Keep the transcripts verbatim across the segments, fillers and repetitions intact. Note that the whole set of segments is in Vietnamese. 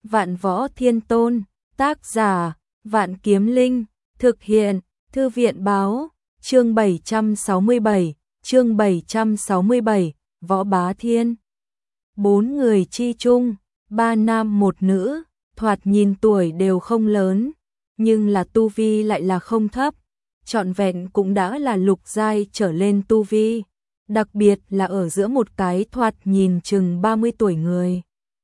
Vạn Võ Thiên Tôn, tác giả, Vạn Kiếm Linh, thực hiện, Thư viện báo, chương bảy trăm sáu mươi bảy, chương bảy trăm sáu mươi bảy, Võ Bá Thiên. Bốn người chi chung, ba nam một nữ, thoạt nhìn tuổi đều không lớn, nhưng là tu vi lại là không thấp, trọn vẹn cũng đã là lục giai trở lên tu vi, đặc biệt là ở giữa một cái thoạt nhìn chừng ba mươi tuổi người.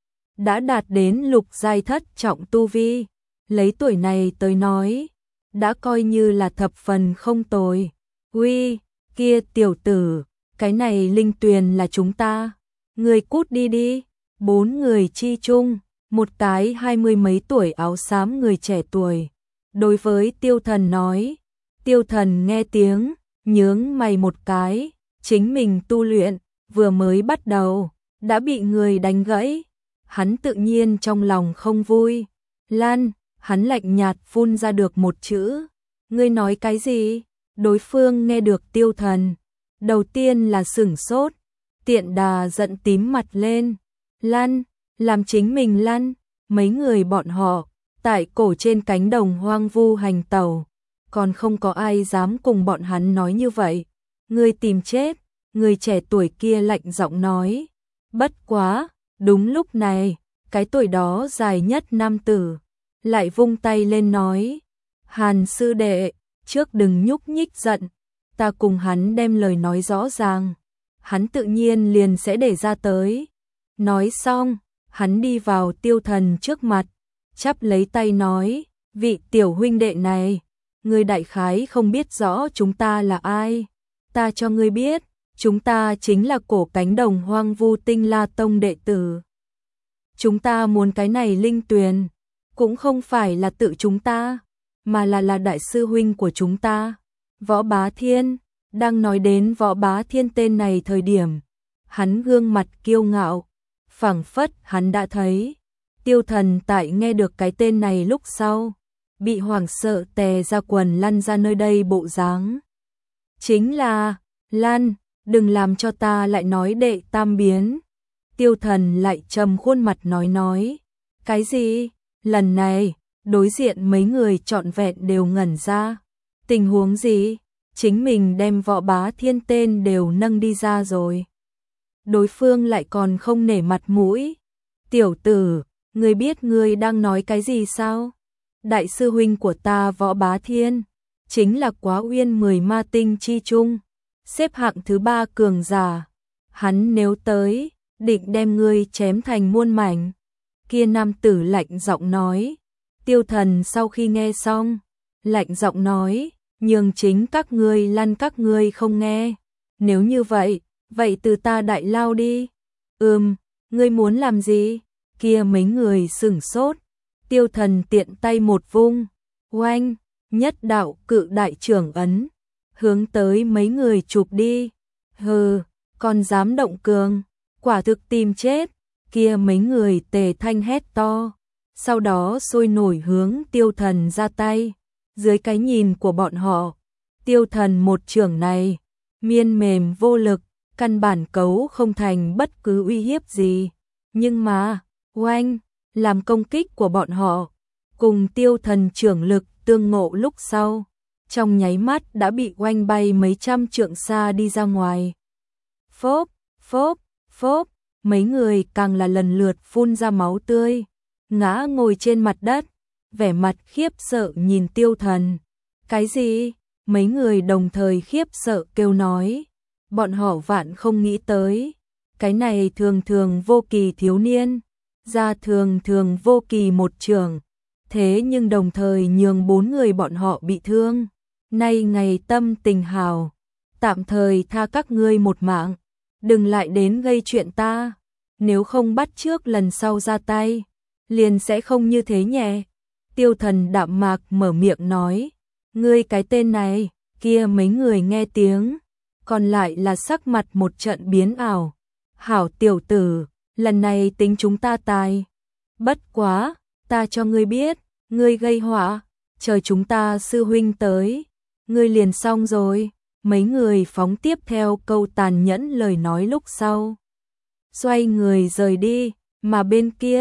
Đã đạt đến lục giai thất trọng tu vi, lấy tuổi này tới nói, đã coi như là thập phần không tồi. Uy, kia tiểu tử, cái này linh tuyền là chúng ta, người cút đi đi. Bốn người chi chung, một cái hai mươi mấy tuổi áo xám người trẻ tuổi, đối với Tiêu Thần nói. Tiêu Thần nghe tiếng, nhướng mày một cái, chính mình tu luyện, vừa mới bắt đầu, đã bị người đánh gãy. Hắn tự nhiên trong lòng không vui. Lan, hắn lạnh nhạt phun ra được một chữ. Ngươi nói cái gì? Đối phương nghe được Tiêu Thần, đầu tiên là sửng sốt, tiện đà giận tím mặt lên. Lan, làm chính mình lăn. Mấy người bọn họ, tại cổ trên cánh đồng hoang vu hành tẩu, còn không có ai dám cùng bọn hắn nói như vậy. Ngươi tìm chết, người trẻ tuổi kia lạnh giọng nói. Bất quá, đúng lúc này, cái tuổi đó dài nhất nam tử, lại vung tay lên nói. Hàn sư đệ, trước đừng nhúc nhích giận, ta cùng hắn đem lời nói rõ ràng, hắn tự nhiên liền sẽ để ra tới. Nói xong, hắn đi vào Tiêu Thần trước mặt, chắp lấy tay nói, vị tiểu huynh đệ này, ngươi đại khái không biết rõ chúng ta là ai. Ta cho ngươi biết, chúng ta chính là cổ cánh đồng hoang vu Tinh La Tông đệ tử. Chúng ta muốn cái này linh tuyền, cũng không phải là tự chúng ta, mà là là đại sư huynh của chúng ta, Võ Bá Thiên. Đang nói đến Võ Bá Thiên tên này thời điểm, hắn gương mặt kiêu ngạo, phảng phất hắn đã thấy. Tiêu Thần tại nghe được cái tên này lúc sau, bị hoảng sợ tè ra quần lăn ra nơi đây bộ dáng. Chính là, Lan, đừng làm cho ta lại nói đệ tam biến. Tiêu Thần lại trầm khuôn mặt nói nói. Cái gì? Lần này, đối diện mấy người trọn vẹn đều ngẩn ra. Tình huống gì? Chính mình đem Võ Bá Thiên tên đều nâng đi ra rồi. Đối phương lại còn không nể mặt mũi. Tiểu tử, ngươi biết ngươi đang nói cái gì sao? Đại sư huynh của ta Võ Bá Thiên, chính là Quá Uyên mười ma tinh chi chung, xếp hạng thứ ba cường giả. Hắn nếu tới, định đem ngươi chém thành muôn mảnh. Kia nam tử lạnh giọng nói. Tiêu Thần sau khi nghe xong, lạnh giọng nói, nhường chính các ngươi lăn các ngươi không nghe. Nếu như vậy, vậy từ ta đại lao đi. Ừm, ngươi muốn làm gì? Kia mấy người sửng sốt. Tiêu Thần tiện tay một vung, oanh, nhất đạo cự đại trưởng ấn, hướng tới mấy người chụp đi. Hừ, còn dám động cường, quả thực tìm chết. Kia mấy người tề thanh hét to, sau đó sôi nổi hướng Tiêu Thần ra tay. Dưới cái nhìn của bọn họ, Tiêu Thần một trưởng này, miên mềm vô lực, căn bản cấu không thành bất cứ uy hiếp gì. Nhưng mà, oanh, làm công kích của bọn họ, cùng Tiêu Thần trưởng lực tương ngộ lúc sau, trong nháy mắt đã bị oanh bay mấy trăm trượng xa đi ra ngoài. Phốp, phốp, phốp, mấy người càng là lần lượt phun ra máu tươi, ngã ngồi trên mặt đất, vẻ mặt khiếp sợ nhìn Tiêu Thần. Cái gì? Mấy người đồng thời khiếp sợ kêu nói. Bọn họ vạn không nghĩ tới, cái này thường thường vô kỳ thiếu niên, ra thường thường vô kỳ một trường, thế nhưng đồng thời nhường bốn người bọn họ bị thương. Nay ngày tâm tình hào, tạm thời tha các ngươi một mạng, đừng lại đến gây chuyện ta, nếu không bắt trước lần sau ra tay, liền sẽ không như thế nhẹ. Tiêu Thần đạm mạc mở miệng nói, ngươi cái tên này. Kia mấy người nghe tiếng, còn lại là sắc mặt một trận biến ảo. Hảo tiểu tử, lần này tính chúng ta tài. Bất quá, ta cho ngươi biết, ngươi gây họa, chờ chúng ta sư huynh tới, ngươi liền xong rồi. Mấy người phóng tiếp theo câu tàn nhẫn lời nói lúc sau, xoay người rời đi, mà bên kia,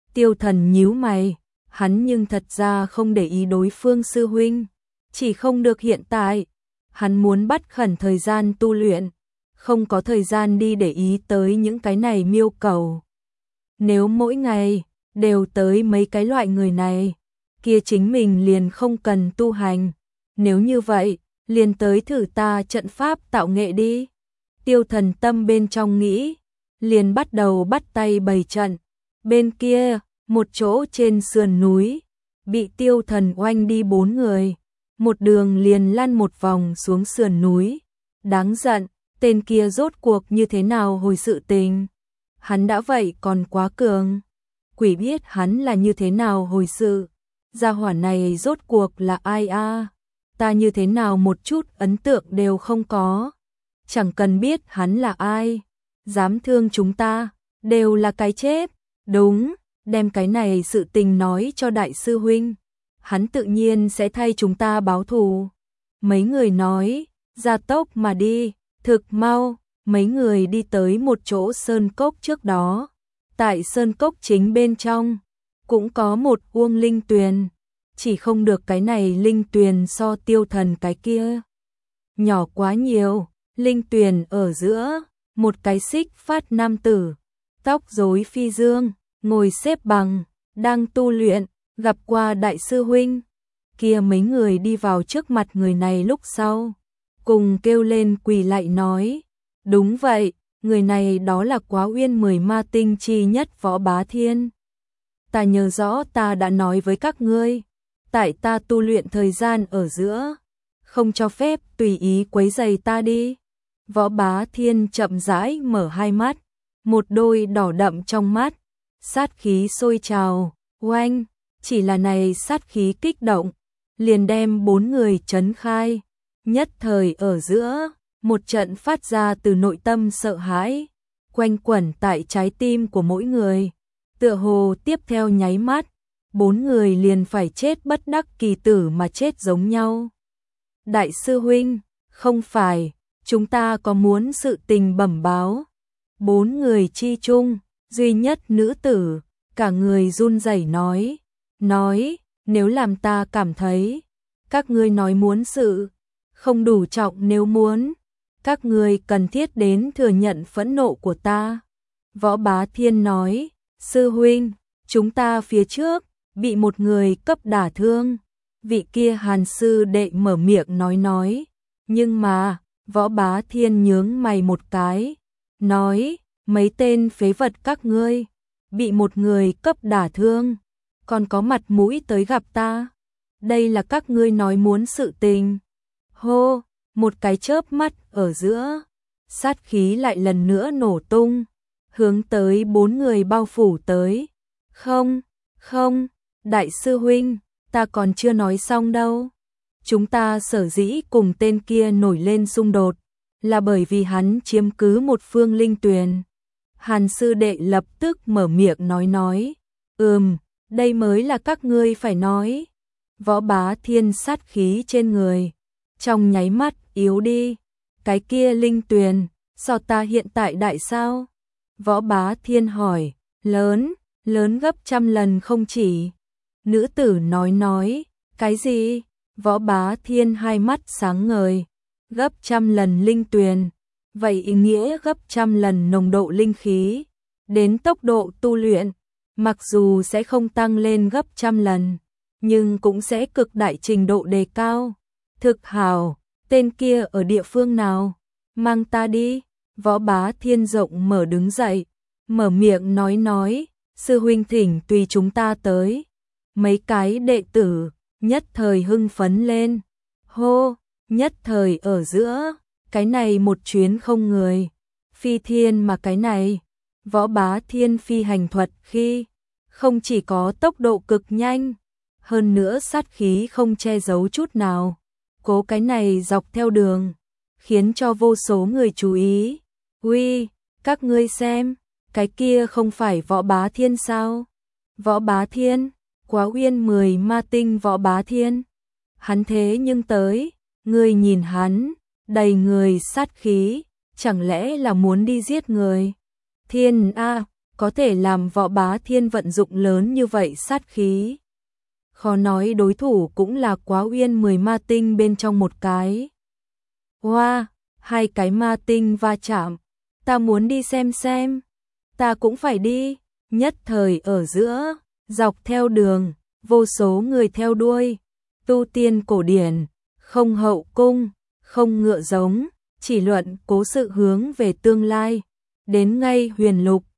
Tiêu Thần nhíu mày, hắn nhưng thật ra không để ý đối phương sư huynh, chỉ không được hiện tại, hắn muốn bắt khẩn thời gian tu luyện, không có thời gian đi để ý tới những cái này miêu cầu. Nếu mỗi ngày đều tới mấy cái loại người này, kia chính mình liền không cần tu hành, nếu như vậy, liền tới thử ta trận pháp tạo nghệ đi. Tiêu Thần tâm bên trong nghĩ, liền bắt đầu bắt tay bày trận. Bên kia, một chỗ trên sườn núi, bị Tiêu Thần oanh đi bốn người, một đường liền lăn một vòng xuống sườn núi. Đáng giận, tên kia rốt cuộc như thế nào hồi sự tình? Hắn đã vậy còn quá cường. Quỷ biết hắn là như thế nào hồi sự. Gia hỏa này rốt cuộc là ai a? Ta như thế nào một chút ấn tượng đều không có. Chẳng cần biết hắn là ai, dám thương chúng ta, đều là cái chết. Đúng, đem cái này sự tình nói cho đại sư huynh, hắn tự nhiên sẽ thay chúng ta báo thù. Mấy người nói, gia tốc mà đi, thực mau, mấy người đi tới một chỗ sơn cốc trước đó. Tại sơn cốc chính bên trong, cũng có một uông linh tuyền, chỉ không được cái này linh tuyền so Tiêu Thần cái kia nhỏ quá nhiều. Linh tuyền ở giữa, một cái xích phát nam tử, tóc rối phi dương, ngồi xếp bằng, đang tu luyện, gặp qua đại sư huynh. Kia mấy người đi vào trước mặt người này lúc sau, cùng kêu lên quỳ lạy nói, đúng vậy, người này đó là Quá Uyên mười ma tinh chi nhất Võ Bá Thiên. Ta nhớ rõ ta đã nói với các ngươi, tại ta tu luyện thời gian ở giữa, không cho phép tùy ý quấy rầy ta đi. Võ Bá Thiên chậm rãi mở hai mắt, một đôi đỏ đậm trong mắt, sát khí sôi trào, oanh, chỉ là này sát khí kích động, liền đem bốn người chấn khai, nhất thời ở giữa, một trận phát ra từ nội tâm sợ hãi, quanh quẩn tại trái tim của mỗi người, tựa hồ tiếp theo nháy mắt, bốn người liền phải chết bất đắc kỳ tử mà chết giống nhau. Đại sư huynh, không phải, chúng ta có muốn sự tình bẩm báo. Bốn người chi chung, duy nhất nữ tử, cả người run rẩy nói, nói, nếu làm ta cảm thấy, các ngươi nói muốn sự, không đủ trọng nếu muốn, các ngươi cần thiết đến thừa nhận phẫn nộ của ta. Võ Bá Thiên nói, sư huynh, chúng ta phía trước, bị một người cấp đả thương. Vị kia Hàn sư đệ mở miệng nói nói, nhưng mà, Võ Bá Thiên nhướng mày một cái, nói, mấy tên phế vật các ngươi, bị một người cấp đả thương, còn có mặt mũi tới gặp ta. Đây là các ngươi nói muốn sự tình. Hô, một cái chớp mắt ở giữa, sát khí lại lần nữa nổ tung, hướng tới bốn người bao phủ tới. Không, không, đại sư huynh, ta còn chưa nói xong đâu. Chúng ta sở dĩ cùng tên kia nổi lên xung đột, là bởi vì hắn chiếm cứ một phương linh tuyền. Hàn sư đệ lập tức mở miệng nói nói, ừm, đây mới là các ngươi phải nói. Võ Bá Thiên sát khí trên người, trong nháy mắt yếu đi, cái kia linh tuyền, so ta hiện tại đại sao? Võ Bá Thiên hỏi, lớn, lớn gấp trăm lần không chỉ. Nữ tử nói nói, cái gì? Võ Bá Thiên hai mắt sáng ngời, gấp trăm lần linh tuyền, vậy ý nghĩa gấp trăm lần nồng độ linh khí, đến tốc độ tu luyện, mặc dù sẽ không tăng lên gấp trăm lần, nhưng cũng sẽ cực đại trình độ đề cao. Thực hào, tên kia ở địa phương nào? Mang ta đi. Võ Bá Thiên rộng mở đứng dậy, mở miệng nói nói, sư huynh thỉnh tùy chúng ta tới. Mấy cái đệ tử nhất thời hưng phấn lên. Hô, nhất thời ở giữa, cái này một chuyến không người. Phi thiên mà cái này, Võ Bá Thiên phi hành thuật khi, không chỉ có tốc độ cực nhanh, hơn nữa sát khí không che giấu chút nào. Cố cái này dọc theo đường, khiến cho vô số người chú ý. Uy, các ngươi xem, cái kia không phải Võ Bá Thiên sao? Võ Bá Thiên, Quá Uyên mười ma tinh Võ Bá Thiên. Hắn thế nhưng tới, ngươi nhìn hắn, đầy người sát khí, chẳng lẽ là muốn đi giết người? Thiên a, có thể làm Võ Bá Thiên vận dụng lớn như vậy sát khí. Khó nói đối thủ cũng là Quá Uyên mười ma tinh bên trong một cái. Hoa, wow, hai cái ma tinh va chạm, ta muốn đi xem xem. Ta cũng phải đi, nhất thời ở giữa, dọc theo đường, vô số người theo đuôi, tu tiên cổ điển, không hậu cung, không ngựa giống, chỉ luận cố sự hướng về tương lai, đến ngay huyền lục,